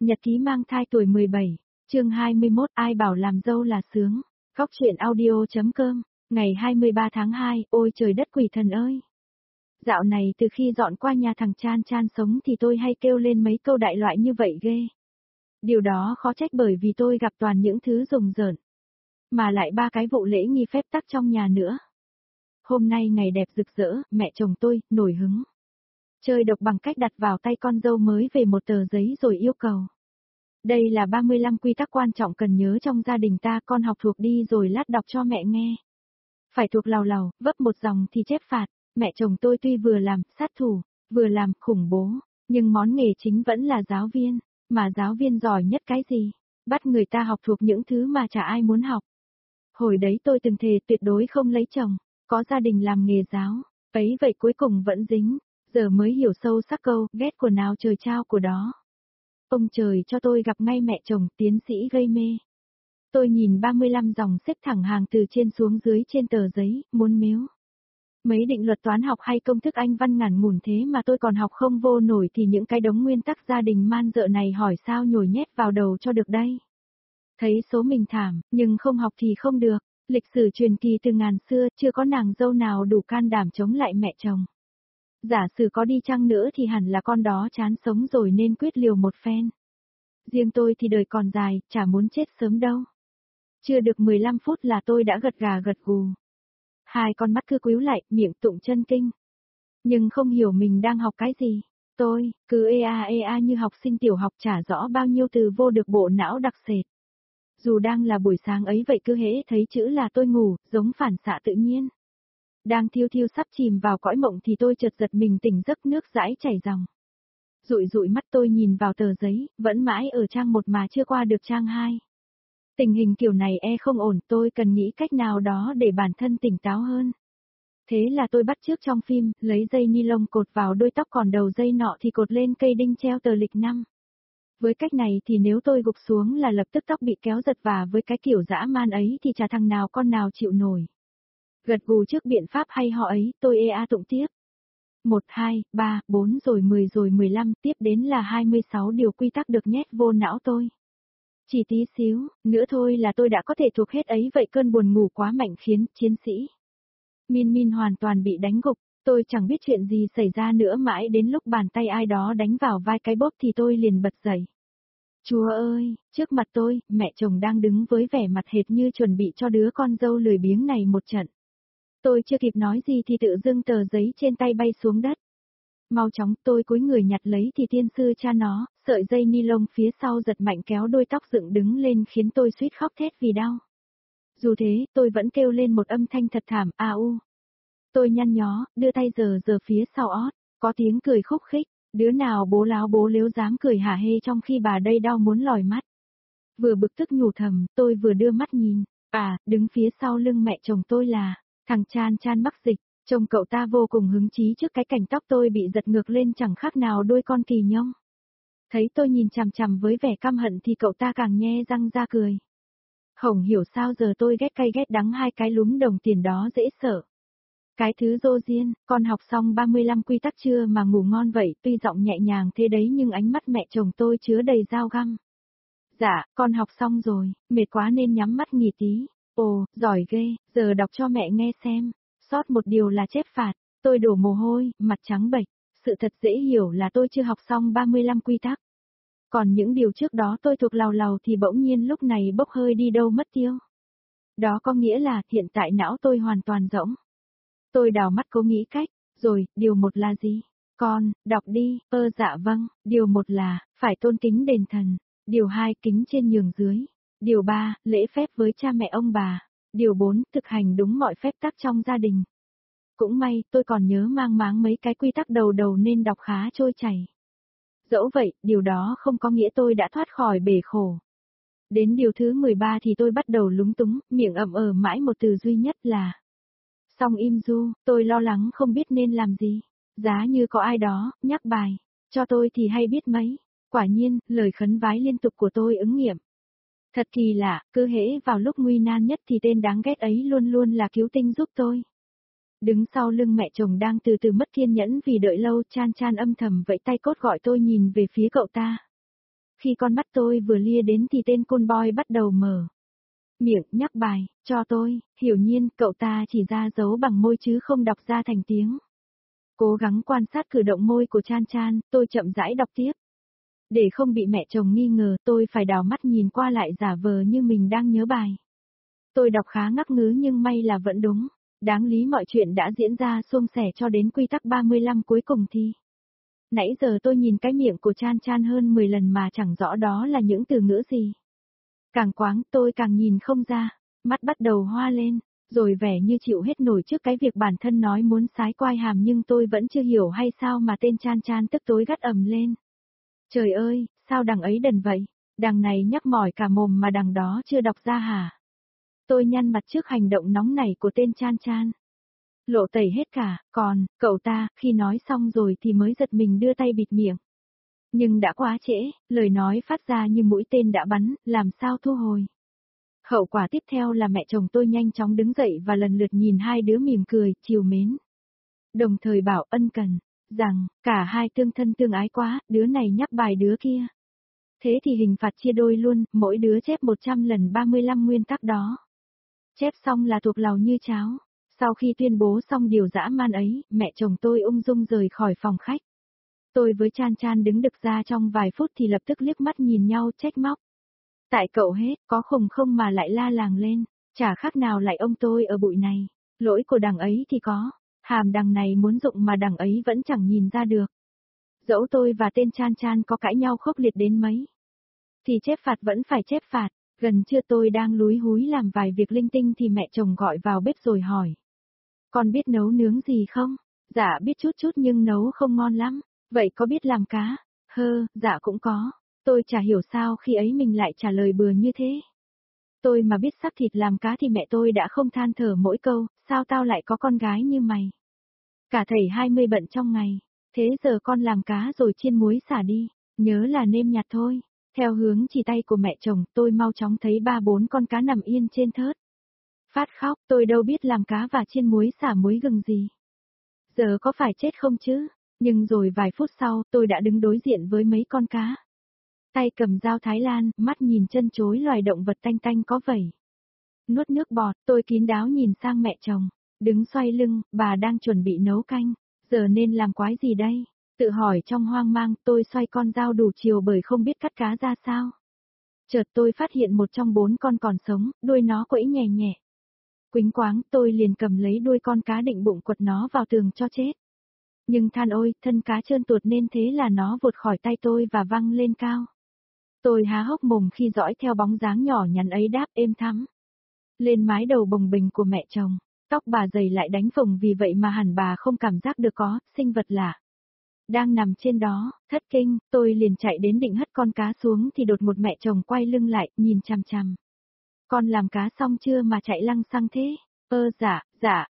Nhật ký mang thai tuổi 17, chương 21, ai bảo làm dâu là sướng. Góc truyện audio.com, ngày 23 tháng 2, ôi trời đất quỷ thần ơi. Dạo này từ khi dọn qua nhà thằng Chan Chan sống thì tôi hay kêu lên mấy câu đại loại như vậy ghê. Điều đó khó trách bởi vì tôi gặp toàn những thứ rùng rợn. Mà lại 3 cái vụ lễ nghi phép tắc trong nhà nữa. Hôm nay ngày đẹp rực rỡ, mẹ chồng tôi, nổi hứng. Chơi độc bằng cách đặt vào tay con dâu mới về một tờ giấy rồi yêu cầu. Đây là 35 quy tắc quan trọng cần nhớ trong gia đình ta, con học thuộc đi rồi lát đọc cho mẹ nghe. Phải thuộc làu làu, vấp một dòng thì chép phạt. Mẹ chồng tôi tuy vừa làm sát thủ, vừa làm khủng bố, nhưng món nghề chính vẫn là giáo viên, mà giáo viên giỏi nhất cái gì? Bắt người ta học thuộc những thứ mà chả ai muốn học. Hồi đấy tôi từng thề tuyệt đối không lấy chồng, có gia đình làm nghề giáo, ấy vậy cuối cùng vẫn dính, giờ mới hiểu sâu sắc câu, ghét của nào trời trao của đó. Ông trời cho tôi gặp ngay mẹ chồng, tiến sĩ gây mê. Tôi nhìn 35 dòng xếp thẳng hàng từ trên xuống dưới trên tờ giấy, muốn mếu. Mấy định luật toán học hay công thức Anh văn ngắn ngủn thế mà tôi còn học không vô nổi thì những cái đống nguyên tắc gia đình man dợ này hỏi sao nhồi nhét vào đầu cho được đây. Thấy số mình thảm, nhưng không học thì không được. Lịch sử truyền kỳ từ ngàn xưa chưa có nàng dâu nào đủ can đảm chống lại mẹ chồng. Giả sử có đi chăng nữa thì hẳn là con đó chán sống rồi nên quyết liều một phen. Riêng tôi thì đời còn dài, chả muốn chết sớm đâu. Chưa được 15 phút là tôi đã gật gà gật gù. Hai con mắt cứ quíu lại, miệng tụng chân kinh. Nhưng không hiểu mình đang học cái gì. Tôi, cứ ea như học sinh tiểu học chả rõ bao nhiêu từ vô được bộ não đặc sệt. Dù đang là buổi sáng ấy vậy cứ hễ thấy chữ là tôi ngủ, giống phản xạ tự nhiên. Đang thiêu thiêu sắp chìm vào cõi mộng thì tôi chợt giật mình tỉnh giấc nước dãi chảy ròng. Dụi dụi mắt tôi nhìn vào tờ giấy, vẫn mãi ở trang 1 mà chưa qua được trang 2. Tình hình kiểu này không ổn, tôi cần nghĩ cách nào đó để bản thân tỉnh táo hơn. Thế là tôi bắt chước trong phim, lấy dây ni lông cột vào đuôi tóc còn đầu dây nọ thì cột lên cây đinh treo tờ lịch năm. Với cách này thì nếu tôi gục xuống là lập tức tóc bị kéo giật và với cái kiểu dã man ấy thì chả thằng nào con nào chịu nổi. Gật gù trước biện pháp hay họ ấy, tôi tụng tiếp. 1, 2, 3, 4 rồi 10 rồi 15, tiếp đến là 26 điều quy tắc được nhét vô não tôi. Chỉ tí xíu, nữa thôi là tôi đã có thể thuộc hết ấy vậy cơn buồn ngủ quá mạnh khiến chiến sĩ Min Min hoàn toàn bị đánh gục, tôi chẳng biết chuyện gì xảy ra nữa mãi đến lúc bàn tay ai đó đánh vào vai cái bóp thì tôi liền bật dậy. Chúa ơi, trước mặt tôi, mẹ chồng đang đứng với vẻ mặt hệt như chuẩn bị cho đứa con dâu lười biếng này một trận. Tôi chưa kịp nói gì thì tự dưng tờ giấy trên tay bay xuống đất. Mau chóng tôi cúi người nhặt lấy thì tiên sư cha nó, sợi dây ni lông phía sau giật mạnh kéo đôi tóc dựng đứng lên khiến tôi suýt khóc thét vì đau. Dù thế, tôi vẫn kêu lên một âm thanh thật thảm, u. Tôi nhăn nhó, đưa tay giờ phía sau ót, có tiếng cười khúc khích, đứa nào bố láo bố lếu dám cười hả hê trong khi bà đây đau muốn lòi mắt. Vừa bực tức nhủ thầm, tôi vừa đưa mắt nhìn, đứng phía sau lưng mẹ chồng tôi là thằng Chan Chan mắc dịch. Trông cậu ta vô cùng hứng chí trước cái cảnh tóc tôi bị giật ngược lên chẳng khác nào đuôi con kỳ nhông. Thấy tôi nhìn chằm chằm với vẻ căm hận thì cậu ta càng nhe răng ra cười. Không hiểu sao giờ tôi ghét cay ghét đắng hai cái lúm đồng tiền đó dễ sợ. Cái thứ dô diên, con học xong 35 quy tắc chưa mà ngủ ngon vậy, tuy giọng nhẹ nhàng thế đấy nhưng ánh mắt mẹ chồng tôi chứa đầy dao găm. Dạ, con học xong rồi, mệt quá nên nhắm mắt nghỉ tí. Ồ, giỏi ghê, giờ đọc cho mẹ nghe xem. Sót một điều là chép phạt, tôi đổ mồ hôi, mặt trắng bệch, sự thật dễ hiểu là tôi chưa học xong 35 quy tắc. Còn những điều trước đó tôi thuộc làu làu thì bỗng nhiên lúc này bốc hơi đi đâu mất tiêu. Đó có nghĩa là hiện tại não tôi hoàn toàn rỗng. Tôi đào mắt cố nghĩ cách, rồi, điều 1 là gì? Con, đọc đi, dạ vâng, điều 1 là, phải tôn kính đền thần. Điều 2, kính trên nhường dưới. Điều 3, lễ phép với cha mẹ ông bà. Điều 4, thực hành đúng mọi phép tắc trong gia đình. Cũng may, tôi còn nhớ mang máng mấy cái quy tắc đầu nên đọc khá trôi chảy. Dẫu vậy, điều đó không có nghĩa tôi đã thoát khỏi bể khổ. Đến điều thứ 13 thì tôi bắt đầu lúng túng, miệng ậm mãi một từ duy nhất là Song im du, tôi lo lắng không biết nên làm gì. Giá như có ai đó, nhắc bài, cho tôi thì hay biết mấy. Quả nhiên, lời khấn vái liên tục của tôi ứng nghiệm. Thật kỳ lạ, cứ hễ vào lúc nguy nan nhất thì tên đáng ghét ấy luôn luôn là cứu tinh giúp tôi. Đứng sau lưng mẹ chồng đang từ từ mất kiên nhẫn vì đợi lâu, Chan Chan âm thầm vẫy tay cốt gọi tôi nhìn về phía cậu ta. Khi con mắt tôi vừa lia đến thì tên côn boy bắt đầu mở miệng nhắc bài, cho tôi, hiển nhiên cậu ta chỉ ra dấu bằng môi chứ không đọc ra thành tiếng. Cố gắng quan sát cử động môi của Chan Chan, tôi chậm rãi đọc tiếp. Để không bị mẹ chồng nghi ngờ tôi phải đảo mắt nhìn qua lại giả vờ như mình đang nhớ bài. Tôi đọc khá ngắc ngứ nhưng may là vẫn đúng. Đáng lý mọi chuyện đã diễn ra suôn sẻ cho đến quy tắc 35 cuối cùng thì. Nãy giờ tôi nhìn cái miệng của Chan Chan hơn 10 lần mà chẳng rõ đó là những từ ngữ gì. Càng quáng tôi càng nhìn không ra, mắt bắt đầu hoa lên, rồi vẻ như chịu hết nổi trước cái việc bản thân nói muốn sái quai hàm nhưng tôi vẫn chưa hiểu hay sao mà tên Chan Chan tức tối gắt ầm lên. Trời ơi, sao đằng ấy đần vậy, đằng này nhắc mỏi cả mồm mà đằng đó chưa đọc ra hả? Tôi nhăn mặt trước hành động nóng nảy của tên Chan Chan. Lộ tẩy hết cả, còn, cậu ta, khi nói xong rồi thì mới giật mình đưa tay bịt miệng. Nhưng đã quá trễ, lời nói phát ra như mũi tên đã bắn, làm sao thu hồi. Hậu quả tiếp theo là mẹ chồng tôi nhanh chóng đứng dậy và lần lượt nhìn hai đứa mỉm cười, trìu mến. Đồng thời bảo ân cần, rằng, cả hai tương thân tương ái quá, đứa này nhắc bài đứa kia. Thế thì hình phạt chia đôi luôn, mỗi đứa chép 100 lần 35 nguyên tắc đó. Chép xong là thuộc lầu như cháo. Sau khi tuyên bố xong điều dã man ấy, mẹ chồng tôi ung dung rời khỏi phòng khách. Tôi với Chan Chan đứng đực ra trong vài phút thì lập tức liếc mắt nhìn nhau trách móc. Tại cậu hết, có khùng không mà lại la làng lên, chả khác nào lại ông tôi ở bụi này. Lỗi của đằng ấy thì có, hàm đằng này muốn dụng mà đằng ấy vẫn chẳng nhìn ra được. Dẫu tôi và tên Chan Chan có cãi nhau khốc liệt đến mấy, thì chép phạt vẫn phải chép phạt. Gần trưa tôi đang lúi húi làm vài việc linh tinh thì mẹ chồng gọi vào bếp rồi hỏi. Con biết nấu nướng gì không? Dạ biết chút chút nhưng nấu không ngon lắm. Vậy có biết làm cá? Dạ cũng có. Tôi chả hiểu sao khi ấy mình lại trả lời bừa như thế. Tôi mà biết sắc thịt làm cá thì mẹ tôi đã không than thở mỗi câu, sao tao lại có con gái như mày. Cả thảy 20 bận trong ngày. Thế giờ con làm cá rồi chiên muối xả đi. Nhớ là nêm nhạt thôi. Theo hướng chỉ tay của mẹ chồng, tôi mau chóng thấy 3-4 con cá nằm yên trên thớt. Phát khóc, tôi đâu biết làm cá và chiên muối xả muối gừng gì. Giờ có phải chết không chứ? Nhưng rồi vài phút sau, tôi đã đứng đối diện với mấy con cá. Tay cầm dao Thái Lan, mắt nhìn chân chối loài động vật tanh tanh có vẩy. Nuốt nước bọt, tôi kín đáo nhìn sang mẹ chồng. Đứng xoay lưng, bà đang chuẩn bị nấu canh. Giờ nên làm quái gì đây? Tự hỏi trong hoang mang, tôi xoay con dao đủ chiều bởi không biết cắt cá ra sao. Chợt tôi phát hiện một trong 4 con còn sống, đuôi nó quẫy nhẹ nhẹ. Quýnh quáng, tôi liền cầm lấy đuôi con cá định bụng quật nó vào tường cho chết. Nhưng than ôi, thân cá trơn tuột nên thế là nó vụt khỏi tay tôi và văng lên cao. Tôi há hốc mồm khi dõi theo bóng dáng nhỏ nhắn ấy đáp êm thắm. Lên mái đầu bồng bềnh của mẹ chồng, tóc bà dày lại đánh phồng vì vậy mà hẳn bà không cảm giác được có, sinh vật lạ. Đang nằm trên đó, thất kinh, tôi liền chạy đến định hất con cá xuống thì đột một mẹ chồng quay lưng lại, nhìn chằm chằm. Con làm cá xong chưa mà chạy lăng xăng thế? Dạ,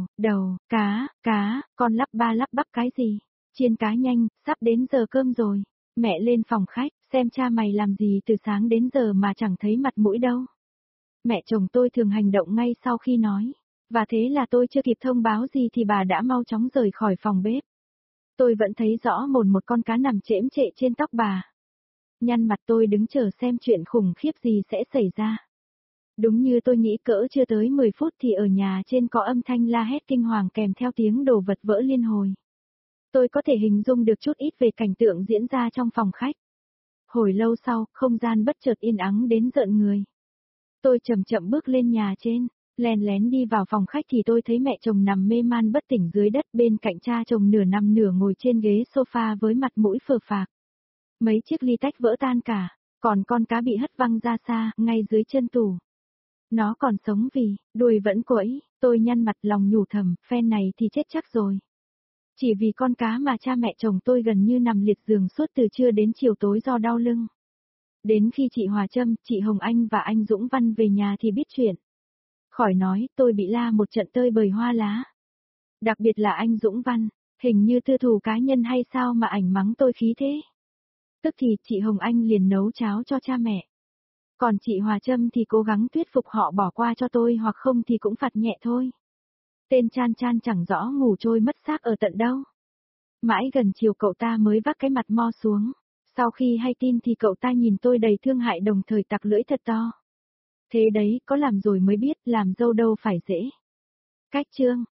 cá, con lắp ba lắp bắp cái gì? Chiên cá nhanh, sắp đến giờ cơm rồi. Mẹ lên phòng khách, xem cha mày làm gì từ sáng đến giờ mà chẳng thấy mặt mũi đâu. Mẹ chồng tôi thường hành động ngay sau khi nói. Và thế là tôi chưa kịp thông báo gì thì bà đã mau chóng rời khỏi phòng bếp. Tôi vẫn thấy rõ một con cá nằm chễm chệ trên tóc bà. Nhăn mặt tôi đứng chờ xem chuyện khủng khiếp gì sẽ xảy ra. Đúng như tôi nghĩ cỡ chưa tới 10 phút thì ở nhà trên có âm thanh la hét kinh hoàng kèm theo tiếng đồ vật vỡ liên hồi. Tôi có thể hình dung được chút ít về cảnh tượng diễn ra trong phòng khách. Hồi lâu sau, không gian bất chợt yên ắng đến rợn người. Tôi chậm chậm bước lên nhà trên, lén lén đi vào phòng khách thì tôi thấy mẹ chồng nằm mê man bất tỉnh dưới đất bên cạnh cha chồng nửa nằm nửa ngồi trên ghế sofa với mặt mũi phờ phạc. Mấy chiếc ly tách vỡ tan cả, còn con cá bị hất văng ra xa, ngay dưới chân tủ. Nó còn sống vì, đuôi vẫn quẫy, tôi nhăn mặt lòng nhủ thầm, phen này thì chết chắc rồi. Chỉ vì con cá mà cha mẹ chồng tôi gần như nằm liệt giường suốt từ trưa đến chiều tối do đau lưng. Đến khi chị Hòa Trâm, chị Hồng Anh và anh Dũng Văn về nhà thì biết chuyện. Khỏi nói, tôi bị la một trận tơi bời hoa lá. Đặc biệt là anh Dũng Văn, hình như tư thù cá nhân hay sao mà ảnh mắng tôi khí thế. Tức thì chị Hồng Anh liền nấu cháo cho cha mẹ. Còn chị Hòa Trâm thì cố gắng thuyết phục họ bỏ qua cho tôi hoặc không thì cũng phạt nhẹ thôi. Tên Chan Chan chẳng rõ ngủ trôi mất xác ở tận đâu. Mãi gần chiều cậu ta mới vác cái mặt mo xuống. Sau khi hay tin thì cậu ta nhìn tôi đầy thương hại đồng thời tặc lưỡi thật to. Thế đấy, có làm rồi mới biết, làm dâu đâu phải dễ. Cách chương